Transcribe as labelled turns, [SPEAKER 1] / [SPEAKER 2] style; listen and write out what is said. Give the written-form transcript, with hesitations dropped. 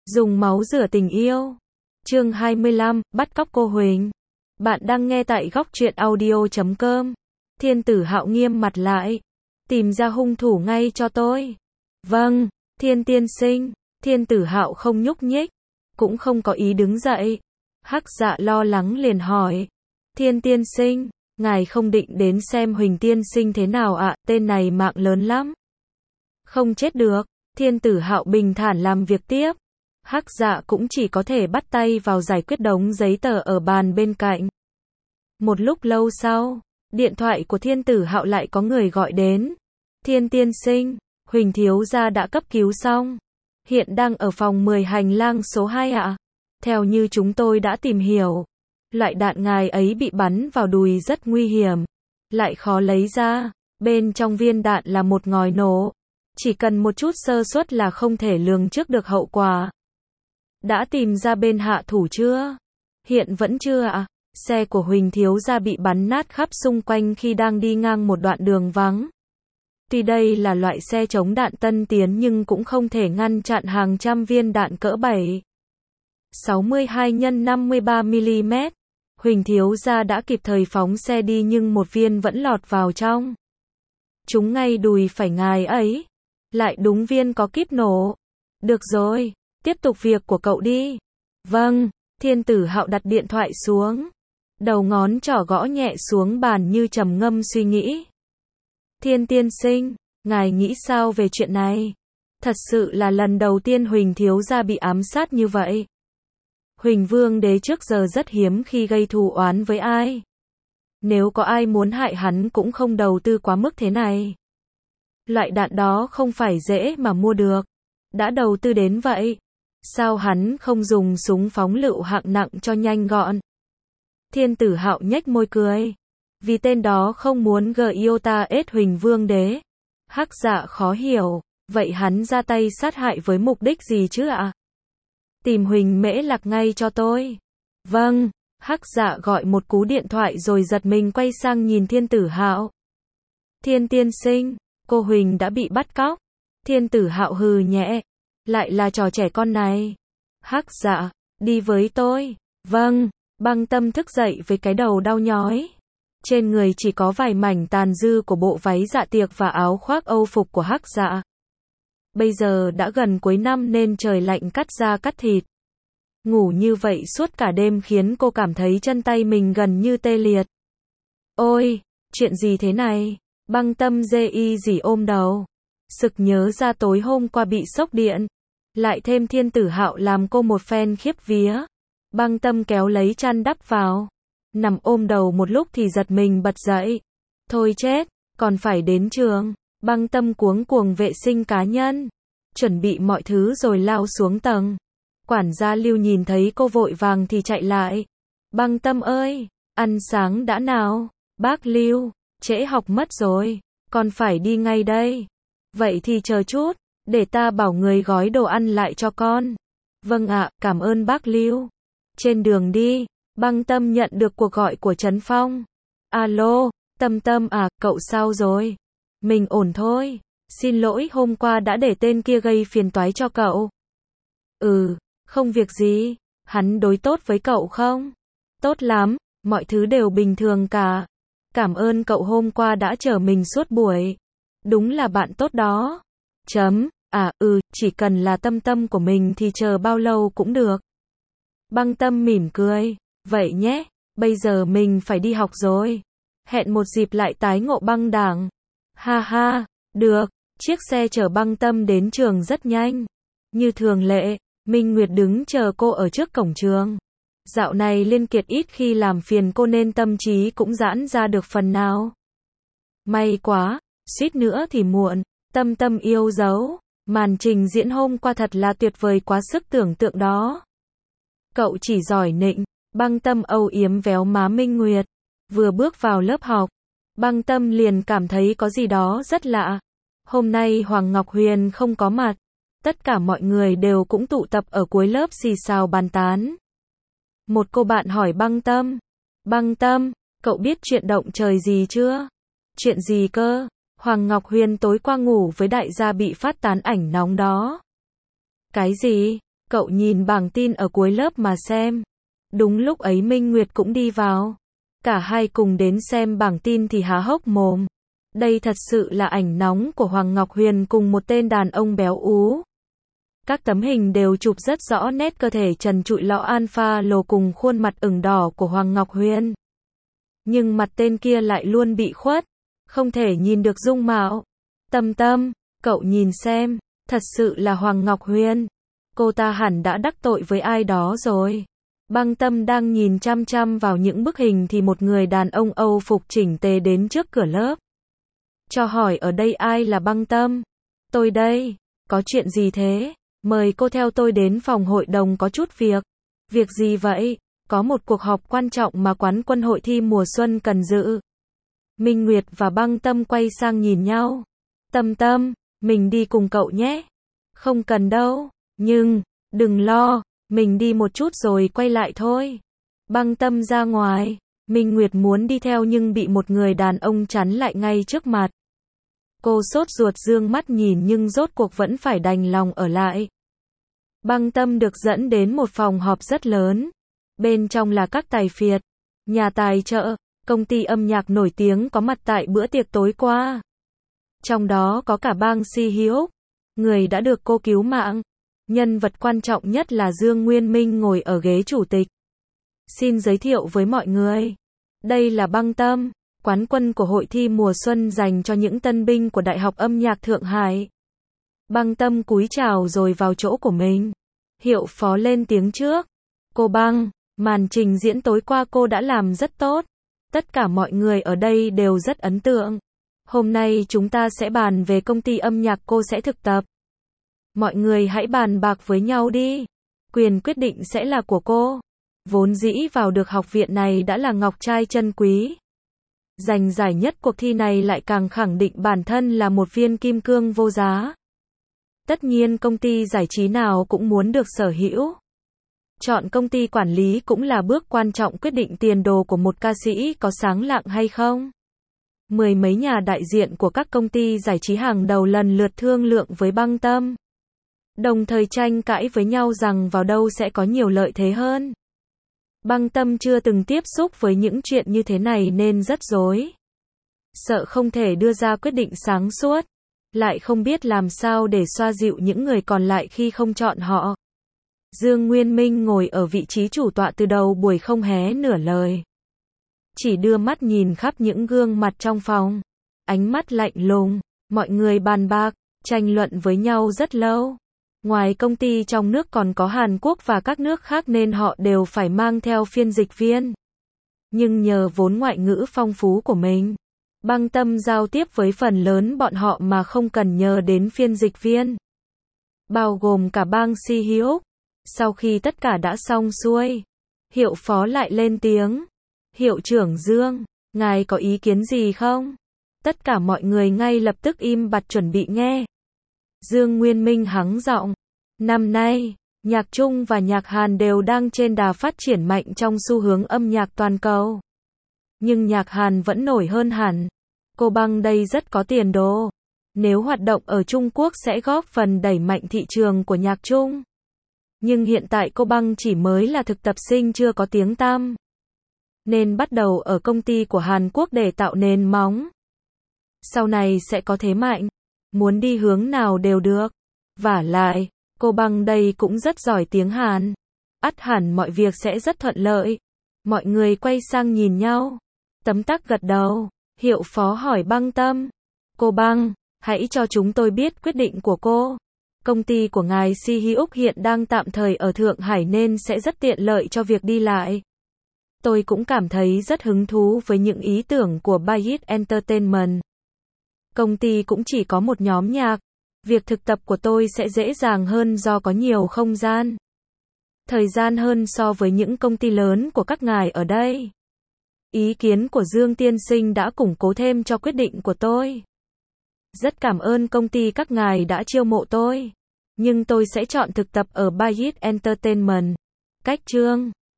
[SPEAKER 1] Dùng máu rửa tình yêu. Chương 25, bắt cóc cô Huỳnh. Bạn đang nghe tại góc truyện audio.com. Thiên Tử Hạo nghiêm mặt lại. Tìm ra hung thủ ngay cho tôi. Vâng, Thiên tiên sinh. Thiên Tử Hạo không nhúc nhích, cũng không có ý đứng dậy. Hắc Dạ lo lắng liền hỏi. Thiên tiên sinh, ngài không định đến xem Huỳnh tiên sinh thế nào ạ? Tên này mạng lớn lắm. Không chết được. Thiên Tử Hạo bình thản làm việc tiếp. Hắc Dạ cũng chỉ có thể bắt tay vào giải quyết đống giấy tờ ở bàn bên cạnh. Một lúc lâu sau, điện thoại của Thiên Tử Hạo lại có người gọi đến. Thiên tiên sinh, Huỳnh thiếu gia đã cấp cứu xong. Hiện đang ở phòng 10 hành lang số 2 ạ. Theo như chúng tôi đã tìm hiểu, loại đạn ngài ấy bị bắn vào đùi rất nguy hiểm, lại khó lấy ra. Bên trong viên đạn là một ngòi nổ. Chỉ cần một chút sơ suất là không thể lường trước được hậu quả. Đã tìm ra bên hạ thủ chưa? Hiện vẫn chưa ạ. Xe của Huỳnh thiếu gia bị bắn nát khắp xung quanh khi đang đi ngang một đoạn đường vắng. Tuy đây là loại xe chống đạn tân tiến nhưng cũng không thể ngăn chặn hàng trăm viên đạn cỡ 7,62 x 53 mm. Huỳnh thiếu gia đã kịp thời phóng xe đi nhưng một viên vẫn lọt vào trong. Trúng ngay đùi phải ngài ấy. Lại đúng viên có kíp nổ. Được rồi, tiếp tục việc của cậu đi. Vâng, Thiên Tử Hạo đặt điện thoại xuống. Đầu ngón trỏ gõ nhẹ xuống bàn như trầm ngâm suy nghĩ. Thiên tiên sinh, ngài nghĩ sao về chuyện này? Thật sự là lần đầu tiên Huỳnh thiếu gia bị ám sát như vậy. Huỳnh Vương đế trước giờ rất hiếm khi gây thù oán với ai. Nếu có ai muốn hại hắn cũng không đầu tư quá mức thế này. Loại đạn đó không phải dễ mà mua được. Đã đầu tư đến vậy, sao hắn không dùng súng phóng lựu hạng nặng cho nhanh gọn? Thiên Tử Hạo nhếch môi cười. Vì tên đó không muốn Giota ết Huỳnh Vương đế. Hắc Dạ khó hiểu, vậy hắn ra tay sát hại với mục đích gì chứ ạ? Tìm Huỳnh Mễ Lạc ngay cho tôi. Vâng, Hắc Dạ gọi một cú điện thoại rồi giật mình quay sang nhìn Thiên Tử Hạo. Thiên tiên sinh, cô Huỳnh đã bị bắt cóc. Thiên Tử Hạo hừ nhẹ. Lại là trò trẻ con này. Hắc Dạ, đi với tôi. Vâng, Băng Tâm thức dậy với cái đầu đau nhói. Trên người chỉ có vài mảnh tàn dư của bộ váy dạ tiệc và áo khoác Âu phục của Hắc Dạ. Bây giờ đã gần cuối năm nên trời lạnh cắt da cắt thịt. Ngủ như vậy suốt cả đêm khiến cô cảm thấy chân tay mình gần như tê liệt. Ôi, chuyện gì thế này? Băng Tâm dê dỉ ôm đầu. Sực nhớ ra tối hôm qua bị sốc điện. Lại thêm Thiên Tử Hạo làm cô một phen khiếp vía. Băng Tâm kéo lấy chăn đắp vào. Nằm ôm đầu một lúc thì giật mình bật dậy. Thôi chết, còn phải đến trường. Băng Tâm cuống cuồng vệ sinh cá nhân. Chuẩn bị mọi thứ rồi lao xuống tầng. Quản gia Lưu nhìn thấy cô vội vàng thì chạy lại. Băng Tâm ơi, ăn sáng đã nào? Bác Lưu, trễ học mất rồi. Con phải đi ngay đây. Vậy thì chờ chút, để ta bảo người gói đồ ăn lại cho con. Vâng ạ, cảm ơn bác Lưu. Trên đường đi, Băng Tâm nhận được cuộc gọi của Trấn Phong. Alo, Tâm Tâm à, cậu sao rồi? Mình ổn thôi. Xin lỗi hôm qua đã để tên kia gây phiền toái cho cậu. Không việc gì. Hắn đối tốt với cậu không? Tốt lắm, mọi thứ đều bình thường cả. Cảm ơn cậu hôm qua đã chở mình suốt buổi. Đúng là bạn tốt đó. Chỉ cần là Tâm Tâm của mình thì chờ bao lâu cũng được. Băng Tâm mỉm cười. Vậy nhé, bây giờ mình phải đi học rồi. Hẹn một dịp lại tái ngộ Băng đảng. Ha ha, được. Chiếc xe chở Băng Tâm đến trường rất nhanh. Như thường lệ, Minh Nguyệt đứng chờ cô ở trước cổng trường. Dạo này Liên Kiệt ít khi làm phiền cô nên tâm trí cũng giãn ra được phần nào. May quá, suýt nữa thì muộn. Tâm Tâm yêu dấu. Màn trình diễn hôm qua thật là tuyệt vời quá sức tưởng tượng đó. Cậu chỉ giỏi nịnh. Băng Tâm âu yếm véo má Minh Nguyệt. Vừa bước vào lớp học, Băng Tâm liền cảm thấy có gì đó rất lạ. Hôm nay Hoàng Ngọc Huyền không có mặt. Tất cả mọi người đều cũng tụ tập ở cuối lớp xì xào bàn tán. Một cô bạn hỏi Băng Tâm. Băng Tâm, cậu biết chuyện động trời gì chưa? Chuyện gì cơ? Hoàng Ngọc Huyền tối qua ngủ với đại gia bị phát tán ảnh nóng đó. Cái gì? Cậu nhìn bảng tin ở cuối lớp mà xem. Đúng lúc ấy Minh Nguyệt cũng đi vào. Cả hai cùng đến xem bảng tin thì há hốc mồm. Đây thật sự là ảnh nóng của Hoàng Ngọc Huyền cùng một tên đàn ông béo ú. Các tấm hình đều chụp rất rõ nét cơ thể trần trụi lọ alpha lồ cùng khuôn mặt ửng đỏ của Hoàng Ngọc Huyền. Nhưng mặt tên kia lại luôn bị khuất, không thể nhìn được dung mạo. Tâm Tâm, cậu nhìn xem, thật sự là Hoàng Ngọc Huyền. Cô ta hẳn đã đắc tội với ai đó rồi. Băng Tâm đang nhìn chăm chăm vào những bức hình thì một người đàn ông Âu phục chỉnh tề đến trước cửa lớp. Cho hỏi ở đây ai là Băng Tâm? Tôi đây. Có chuyện gì thế? Mời cô theo tôi đến phòng hội đồng có chút việc. Việc gì vậy? Có một cuộc họp quan trọng mà quán quân hội thi mùa xuân cần dự. Minh Nguyệt và Băng Tâm quay sang nhìn nhau. Tâm Tâm, mình đi cùng cậu nhé. Không cần đâu, nhưng, đừng lo, mình đi một chút rồi quay lại thôi. Băng Tâm ra ngoài, Minh Nguyệt muốn đi theo nhưng bị một người đàn ông chắn lại ngay trước mặt. Cô sốt ruột dương mắt nhìn nhưng rốt cuộc vẫn phải đành lòng ở lại. Băng Tâm được dẫn đến một phòng họp rất lớn. Bên trong là các tài phiệt, nhà tài trợ, công ty âm nhạc nổi tiếng có mặt tại bữa tiệc tối qua. Trong đó có cả Bang Si-hyuk, người đã được cô cứu mạng. Nhân vật quan trọng nhất là Dương Nguyên Minh ngồi ở ghế chủ tịch. Xin giới thiệu với mọi người. Đây là Băng Tâm, quán quân của hội thi mùa xuân dành cho những tân binh của Đại học Âm nhạc Thượng Hải. Băng Tâm cúi chào rồi vào chỗ của mình. Hiệu phó lên tiếng trước. Cô Băng, màn trình diễn tối qua cô đã làm rất tốt. Tất cả mọi người ở đây đều rất ấn tượng. Hôm nay chúng ta sẽ bàn về công ty âm nhạc cô sẽ thực tập. Mọi người hãy bàn bạc với nhau đi. Quyền quyết định sẽ là của cô. Vốn dĩ vào được học viện này đã là ngọc trai chân quý. Giành giải nhất cuộc thi này lại càng khẳng định bản thân là một viên kim cương vô giá. Tất nhiên công ty giải trí nào cũng muốn được sở hữu. Chọn công ty quản lý cũng là bước quan trọng quyết định tiền đồ của một ca sĩ có sáng lạng hay không. Mười mấy nhà đại diện của các công ty giải trí hàng đầu lần lượt thương lượng với Băng Tâm. Đồng thời tranh cãi với nhau rằng vào đâu sẽ có nhiều lợi thế hơn. Băng Tâm chưa từng tiếp xúc với những chuyện như thế này nên rất rối. Sợ không thể đưa ra quyết định sáng suốt. Lại không biết làm sao để xoa dịu những người còn lại khi không chọn họ. Dương Nguyên Minh ngồi ở vị trí chủ tọa từ đầu buổi không hé nửa lời. Chỉ đưa mắt nhìn khắp những gương mặt trong phòng. Ánh mắt lạnh lùng, mọi người bàn bạc, tranh luận với nhau rất lâu. Ngoài công ty trong nước còn có Hàn Quốc và các nước khác nên họ đều phải mang theo phiên dịch viên. Nhưng nhờ vốn ngoại ngữ phong phú của mình, Băng Tâm giao tiếp với phần lớn bọn họ mà không cần nhờ đến phiên dịch viên. Bao gồm cả Bang Si-hyuk. Sau khi tất cả đã xong xuôi, hiệu phó lại lên tiếng. Hiệu trưởng Dương, ngài có ý kiến gì không? Tất cả mọi người ngay lập tức im bặt chuẩn bị nghe. Dương Nguyên Minh hắng giọng. Năm nay, nhạc Trung và nhạc Hàn đều đang trên đà phát triển mạnh trong xu hướng âm nhạc toàn cầu. Nhưng nhạc Hàn vẫn nổi hơn hẳn. Cô Băng đây rất có tiền đồ. Nếu hoạt động ở Trung Quốc sẽ góp phần đẩy mạnh thị trường của nhạc Trung. Nhưng hiện tại cô Băng chỉ mới là thực tập sinh chưa có tiếng tăm. Nên bắt đầu ở công ty của Hàn Quốc để tạo nền móng. Sau này sẽ có thế mạnh. Muốn đi hướng nào đều được. Vả lại, cô Băng đây cũng rất giỏi tiếng Hàn. Ắt hẳn mọi việc sẽ rất thuận lợi. Mọi người quay sang nhìn nhau. Tấm tắc gật đầu. Hiệu phó hỏi Băng Tâm. Cô Băng, hãy cho chúng tôi biết quyết định của cô. Công ty của ngài Si-hyuk hiện đang tạm thời ở Thượng Hải nên sẽ rất tiện lợi cho việc đi lại. Tôi cũng cảm thấy rất hứng thú với những ý tưởng của Bayit Entertainment. Công ty cũng chỉ có một nhóm nhạc. Việc thực tập của tôi sẽ dễ dàng hơn do có nhiều không gian. Thời gian hơn so với những công ty lớn của các ngài ở đây. Ý kiến của Dương tiên sinh đã củng cố thêm cho quyết định của tôi. Rất cảm ơn công ty các ngài đã chiêu mộ tôi. Nhưng tôi sẽ chọn thực tập ở Bayit Entertainment. Cách chương